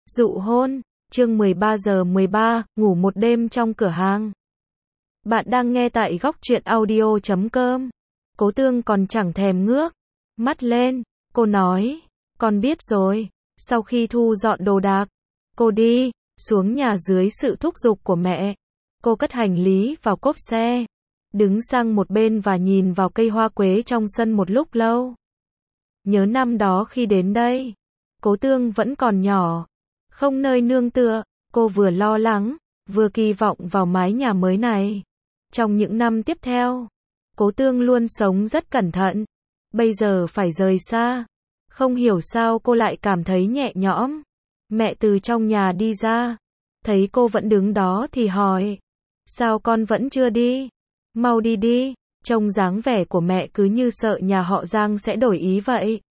Dụ hôn, chương 13:13, ngủ một đêm trong cửa hàng. Bạn đang nghe tại góc truyện audio.com. Cố Tương còn chẳng thèm ngước mắt lên, cô nói, con biết rồi. Sau khi thu dọn đồ đạc, cô đi xuống nhà dưới sự thúc giục của mẹ. Cô cất hành lý vào cốp xe, đứng sang một bên và nhìn vào cây hoa quế trong sân một lúc lâu. Nhớ năm đó khi đến đây, Cố Tương vẫn còn nhỏ, không nơi nương tựa, cô vừa lo lắng, vừa kỳ vọng vào mái nhà mới này. Trong những năm tiếp theo, Cố Tương luôn sống rất cẩn thận. Bây giờ phải rời xa, không hiểu sao cô lại cảm thấy nhẹ nhõm. Mẹ từ trong nhà đi ra, thấy cô vẫn đứng đó thì hỏi, sao con vẫn chưa đi? Mau đi đi. Trông dáng vẻ của mẹ cứ như sợ nhà họ Giang sẽ đổi ý vậy.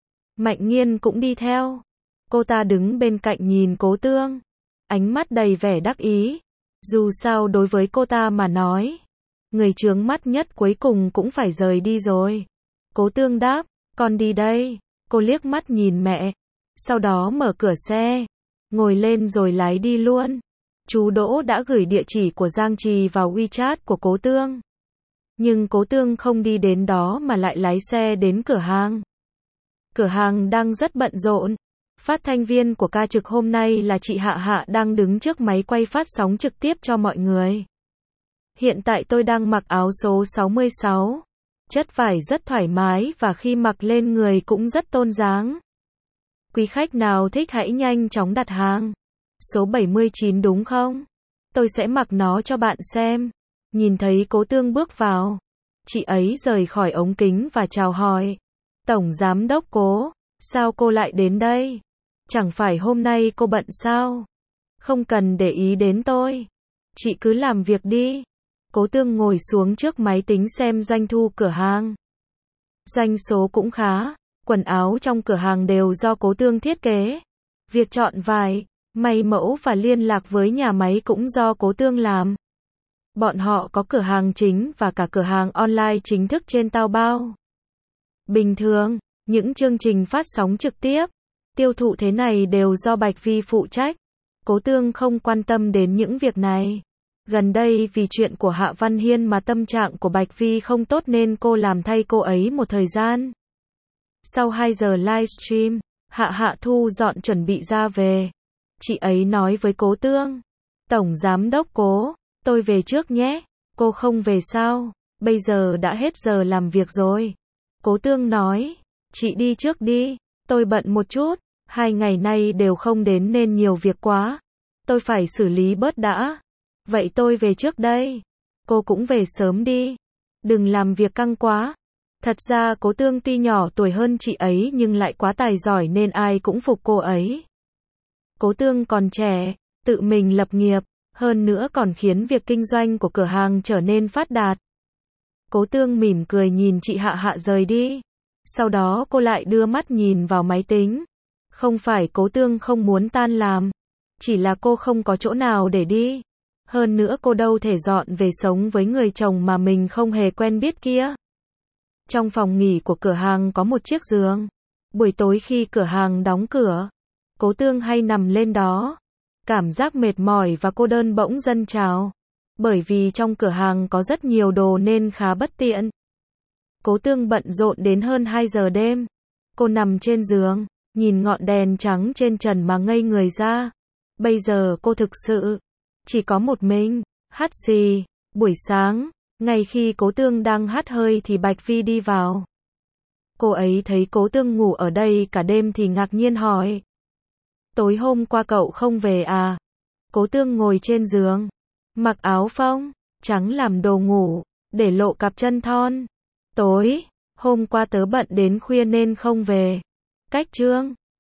Mạnh Nghiên cũng đi theo. Cô ta đứng bên cạnh nhìn Cố Tương, ánh mắt đầy vẻ đắc ý. Dù sao đối với cô ta mà nói, người chướng mắt nhất cuối cùng cũng phải rời đi rồi. Cố Tương đáp, con đi đây. Cô liếc mắt nhìn mẹ, sau đó mở cửa xe, ngồi lên rồi lái đi luôn. Chú Đỗ đã gửi địa chỉ của Giang Trì vào WeChat của Cố Tương. Nhưng Cố Tương không đi đến đó mà lại lái xe đến cửa hàng. Cửa hàng đang rất bận rộn. Phát thanh viên của ca trực hôm nay là chị Hạ Hạ đang đứng trước máy quay phát sóng trực tiếp cho mọi người. Hiện tại tôi đang mặc áo số 66. Chất vải rất thoải mái và khi mặc lên người cũng rất tôn dáng. Quý khách nào thích hãy nhanh chóng đặt hàng. Số 79 đúng không? Tôi sẽ mặc nó cho bạn xem. Nhìn thấy Cố Tương bước vào, chị ấy rời khỏi ống kính và chào hỏi. Tổng giám đốc Cố, sao cô lại đến đây? Chẳng phải hôm nay cô bận sao? Không cần để ý đến tôi. Chị cứ làm việc đi. Cố Tương ngồi xuống trước máy tính xem doanh thu cửa hàng. Doanh số cũng khá. Quần áo trong cửa hàng đều do Cố Tương thiết kế. Việc chọn vải, may mẫu và liên lạc với nhà máy cũng do Cố Tương làm. Bọn họ có cửa hàng chính và cả cửa hàng online chính thức trên Taobao. Bình thường, những chương trình phát sóng trực tiếp, tiêu thụ thế này đều do Bạch Vi phụ trách. Cố Tương không quan tâm đến những việc này. Gần đây vì chuyện của Hạ Văn Hiên mà tâm trạng của Bạch Vi không tốt nên cô làm thay cô ấy một thời gian. Sau 2 giờ livestream, Hạ Hạ thu dọn chuẩn bị ra về. Chị ấy nói với Cố Tương, Tổng giám đốc Cố, tôi về trước nhé. Cô không về sao? Bây giờ đã hết giờ làm việc rồi. Cố Tương nói, chị đi trước đi, tôi bận một chút, 2 ngày nay đều không đến nên nhiều việc quá. Tôi phải xử lý bớt đã. Vậy tôi về trước đây. Cô cũng về sớm đi. Đừng làm việc căng quá. Thật ra Cố Tương tuy nhỏ tuổi hơn chị ấy nhưng lại quá tài giỏi nên ai cũng phục cô ấy. Cố Tương còn trẻ, tự mình lập nghiệp, hơn nữa còn khiến việc kinh doanh của cửa hàng trở nên phát đạt. Cố Tương mỉm cười nhìn chị Hạ Hạ rời đi. Sau đó cô lại đưa mắt nhìn vào máy tính. Không phải Cố Tương không muốn tan làm, chỉ là cô không có chỗ nào để đi. Hơn nữa cô đâu thể dọn về sống với người chồng mà mình không hề quen biết kia. Trong phòng nghỉ của cửa hàng có một chiếc giường. Buổi tối khi cửa hàng đóng cửa, Cố Tương hay nằm lên đó. Cảm giác mệt mỏi và cô đơn bỗng dâng trào. Bởi vì trong cửa hàng có rất nhiều đồ nên khá bất tiện. Cố Tương bận rộn đến hơn 2 giờ đêm. Cô nằm trên giường, nhìn ngọn đèn trắng trên trần mà ngây người ra. Bây giờ cô thực sự chỉ có một mình, hắt xì. Buổi sáng, ngay khi Cố Tương đang hắt hơi thì Bạch Vi đi vào. Cô ấy thấy Cố Tương ngủ ở đây cả đêm thì ngạc nhiên hỏi, tối hôm qua cậu không về à? Cố Tương ngồi trên giường, mặc áo phông trắng làm đồ ngủ, để lộ cặp chân thon. Tối hôm qua tớ bận đến khuya nên không về. Cách chương